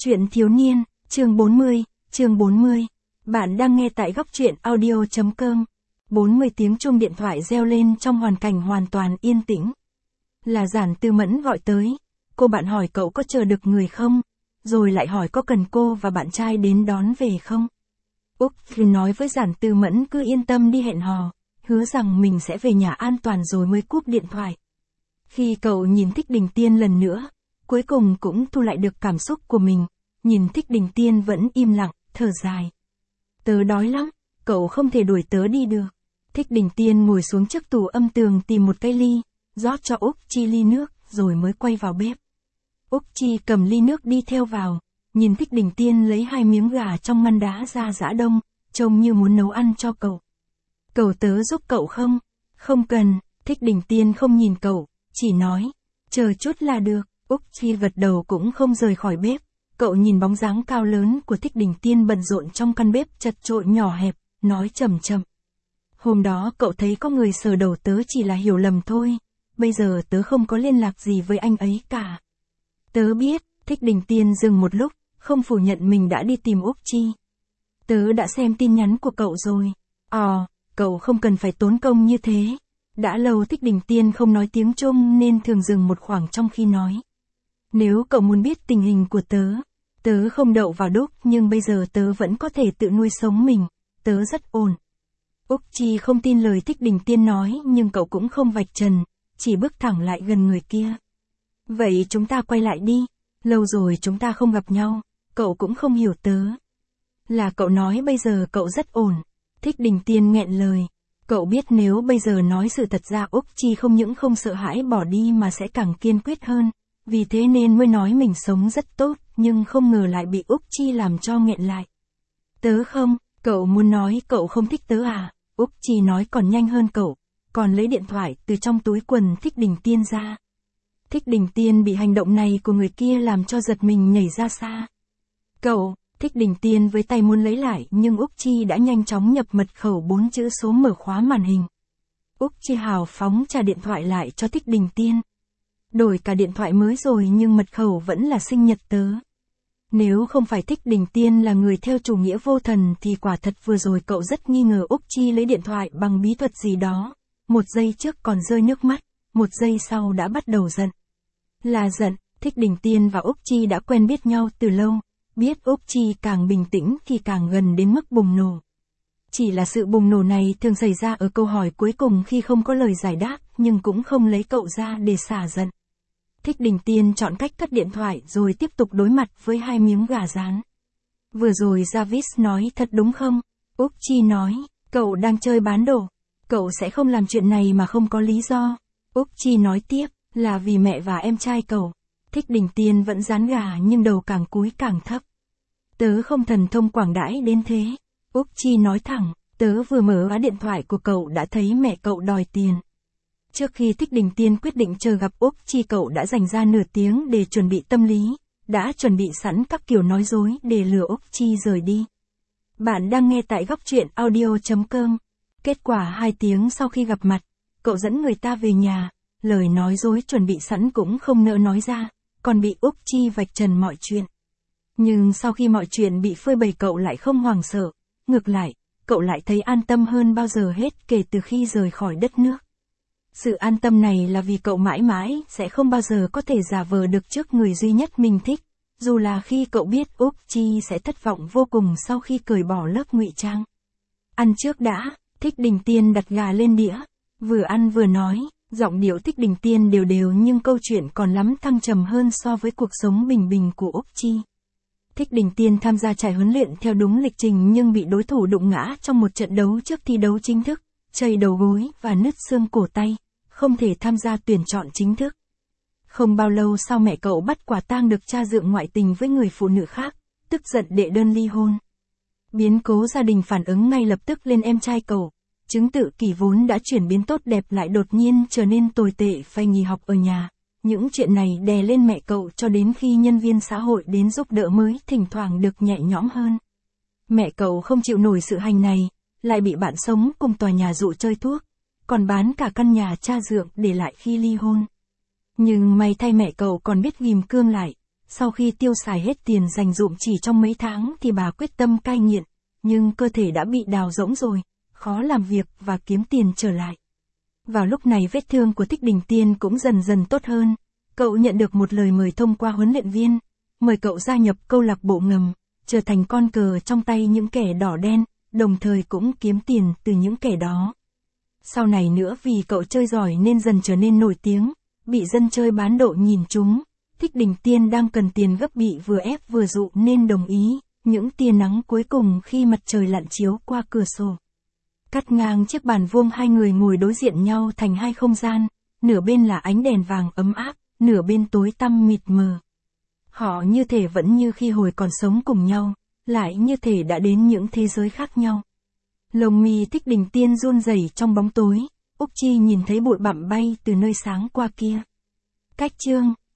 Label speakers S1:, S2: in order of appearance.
S1: Truyện thiếu niên, chương 40. Bạn đang nghe tại góc truyện audio.com. 40 tiếng chuông điện thoại reo lên trong hoàn cảnh hoàn toàn yên tĩnh. Là Giản Tư Mẫn gọi tới. Cô bạn hỏi cậu có chờ được người không? Rồi lại hỏi có cần cô và bạn trai đến đón về không? Úc thì nói với Giản Tư Mẫn cứ yên tâm đi hẹn hò, hứa rằng mình sẽ về nhà an toàn rồi mới cúp điện thoại. Khi cậu nhìn Thích Đình Tiên lần nữa, cuối cùng cũng thu lại được cảm xúc của mình, nhìn Thích Đình Tiên vẫn im lặng, thở dài. Tớ đói lắm, cậu không thể đuổi tớ đi được. Thích Đình Tiên ngồi xuống trước tủ âm tường tìm một cái ly, rót cho Úc Chi ly nước, rồi mới quay vào bếp. Úc Chi cầm ly nước đi theo vào, nhìn Thích Đình Tiên lấy 2 miếng gà trong ngăn đá ra giã đông, trông như muốn nấu ăn cho cậu. Cậu tớ giúp cậu không? Không cần, Thích Đình Tiên không nhìn cậu, chỉ nói, chờ chút là được. Úc Chi gật đầu cũng không rời khỏi bếp. Cậu nhìn bóng dáng cao lớn của Thích Đình Tiên bận rộn trong căn bếp chật chội nhỏ hẹp, nói chậm chậm. Hôm đó cậu thấy có người sờ đầu tớ chỉ là hiểu lầm thôi, bây giờ tớ không có liên lạc gì với anh ấy cả. Tớ biết, Thích Đình Tiên dừng một lúc, không phủ nhận mình đã đi tìm Úc Chi. Tớ đã xem tin nhắn của cậu rồi. Cậu không cần phải tốn công như thế. Đã lâu Thích Đình Tiên không nói tiếng Trung nên thường dừng một khoảng trong khi nói. Nếu cậu muốn biết tình hình của tớ không đậu vào đúc nhưng bây giờ tớ vẫn có thể tự nuôi sống mình, tớ rất ổn. Úc Chi không tin lời Thích Đình Tiên nói nhưng cậu cũng không vạch trần, chỉ bước thẳng lại gần người kia. Vậy chúng ta quay lại đi, lâu rồi chúng ta không gặp nhau, cậu cũng không hiểu tớ. Là cậu nói bây giờ cậu rất ổn. Thích Đình Tiên nghẹn lời. Cậu biết nếu bây giờ nói sự thật ra Úc Chi không những không sợ hãi bỏ đi mà sẽ càng kiên quyết hơn. Vì thế nên mới nói mình sống rất tốt, nhưng không ngờ lại bị Úc Chi làm cho nghẹn lại. Tớ không, cậu muốn nói cậu không thích tớ à? Úc Chi nói còn nhanh hơn cậu, còn lấy điện thoại từ trong túi quần Thích Đình Tiên ra. Thích Đình Tiên bị hành động này của người kia làm cho giật mình nhảy ra xa. Cậu, Thích Đình Tiên với tay muốn lấy lại nhưng Úc Chi đã nhanh chóng nhập mật khẩu 4 chữ số mở khóa màn hình. Úc Chi hào phóng trả điện thoại lại cho Thích Đình Tiên. Đổi cả điện thoại mới rồi nhưng mật khẩu vẫn là sinh nhật tớ. Nếu không phải Thích Đình Tiên là người theo chủ nghĩa vô thần thì quả thật vừa rồi cậu rất nghi ngờ Úc Chi lấy điện thoại bằng bí thuật gì đó. Một giây trước còn rơi nước mắt, một giây sau đã bắt đầu giận. Là giận, Thích Đình Tiên và Úc Chi đã quen biết nhau từ lâu, biết Úc Chi càng bình tĩnh thì càng gần đến mức bùng nổ. Chỉ là sự bùng nổ này thường xảy ra ở câu hỏi cuối cùng khi không có lời giải đáp nhưng cũng không lấy cậu ra để xả giận. Thích Đình Tiên chọn cách cất điện thoại rồi tiếp tục đối mặt với 2 miếng gà rán. Vừa rồi Jarvis nói thật đúng không? Úc Chi nói, cậu đang chơi bán đồ. Cậu sẽ không làm chuyện này mà không có lý do. Úc Chi nói tiếp, là vì mẹ và em trai cậu. Thích Đình Tiên vẫn rán gà nhưng đầu càng cúi càng thấp. Tớ không thần thông quảng đãi đến thế. Úc Chi nói thẳng, tớ vừa mở khóa điện thoại của cậu đã thấy mẹ cậu đòi tiền. Trước khi Thích Đình Tiên quyết định chờ gặp Úc Chi cậu đã dành ra nửa tiếng để chuẩn bị tâm lý, đã chuẩn bị sẵn các kiểu nói dối để lừa Úc Chi rời đi. Bạn đang nghe tại góc truyện audio.com. Kết quả 2 tiếng sau khi gặp mặt, cậu dẫn người ta về nhà, lời nói dối chuẩn bị sẵn cũng không nỡ nói ra, còn bị Úc Chi vạch trần mọi chuyện. Nhưng sau khi mọi chuyện bị phơi bày cậu lại không hoảng sợ, ngược lại, cậu lại thấy an tâm hơn bao giờ hết kể từ khi rời khỏi đất nước. Sự an tâm này là vì cậu mãi mãi sẽ không bao giờ có thể giả vờ được trước người duy nhất mình thích, dù là khi cậu biết Úc Chi sẽ thất vọng vô cùng sau khi cởi bỏ lớp ngụy trang. Ăn trước đã, Thích Đình Tiên đặt gà lên đĩa, vừa ăn vừa nói, giọng điệu Thích Đình Tiên đều đều nhưng câu chuyện còn lắm thăng trầm hơn so với cuộc sống bình bình của Úc Chi. Thích Đình Tiên tham gia trại huấn luyện theo đúng lịch trình nhưng bị đối thủ đụng ngã trong một trận đấu trước thi đấu chính thức, chảy đầu gối và nứt xương cổ tay, không thể tham gia tuyển chọn chính thức. Không bao lâu sau mẹ cậu bắt quả tang được cha dượng ngoại tình với người phụ nữ khác, tức giận đệ đơn ly hôn. Biến cố gia đình phản ứng ngay lập tức lên em trai cậu, chứng tự kỷ vốn đã chuyển biến tốt đẹp lại đột nhiên trở nên tồi tệ phải nghỉ học ở nhà. Những chuyện này đè lên mẹ cậu cho đến khi nhân viên xã hội đến giúp đỡ mới thỉnh thoảng được nhẹ nhõm hơn. Mẹ cậu không chịu nổi sự hành này, lại bị bạn sống cùng tòa nhà dụ chơi thuốc, còn bán cả căn nhà cha dượng để lại khi ly hôn. Nhưng may thay mẹ cậu còn biết ghim cương lại, Sau khi tiêu xài hết tiền dành dụm chỉ trong mấy tháng thì bà quyết tâm cai nghiện, nhưng cơ thể đã bị đào rỗng rồi, khó làm việc và kiếm tiền trở lại. Vào lúc này vết thương của Thích Đình Tiên cũng dần dần tốt hơn, cậu nhận được một lời mời thông qua huấn luyện viên, mời cậu gia nhập câu lạc bộ ngầm, trở thành con cờ trong tay những kẻ đỏ đen, đồng thời cũng kiếm tiền từ những kẻ đó. Sau này nữa vì cậu chơi giỏi nên dần trở nên nổi tiếng, bị dân chơi bán độ nhìn trúng. Thích Đình Tiên đang cần tiền gấp bị vừa ép vừa dụ nên đồng ý, những tia nắng cuối cùng khi mặt trời lặn chiếu qua cửa sổ. Cắt ngang chiếc bàn vuông hai người ngồi đối diện nhau thành hai không gian, nửa bên là ánh đèn vàng ấm áp, nửa bên tối tăm mịt mờ. Họ như thể vẫn như khi hồi còn sống cùng nhau, lại như thể đã đến những thế giới khác nhau. Lông mi Thích Đình Tiên run rẩy trong bóng tối, Úc Chi nhìn thấy bụi bặm bay từ nơi sáng qua kia. Cách chương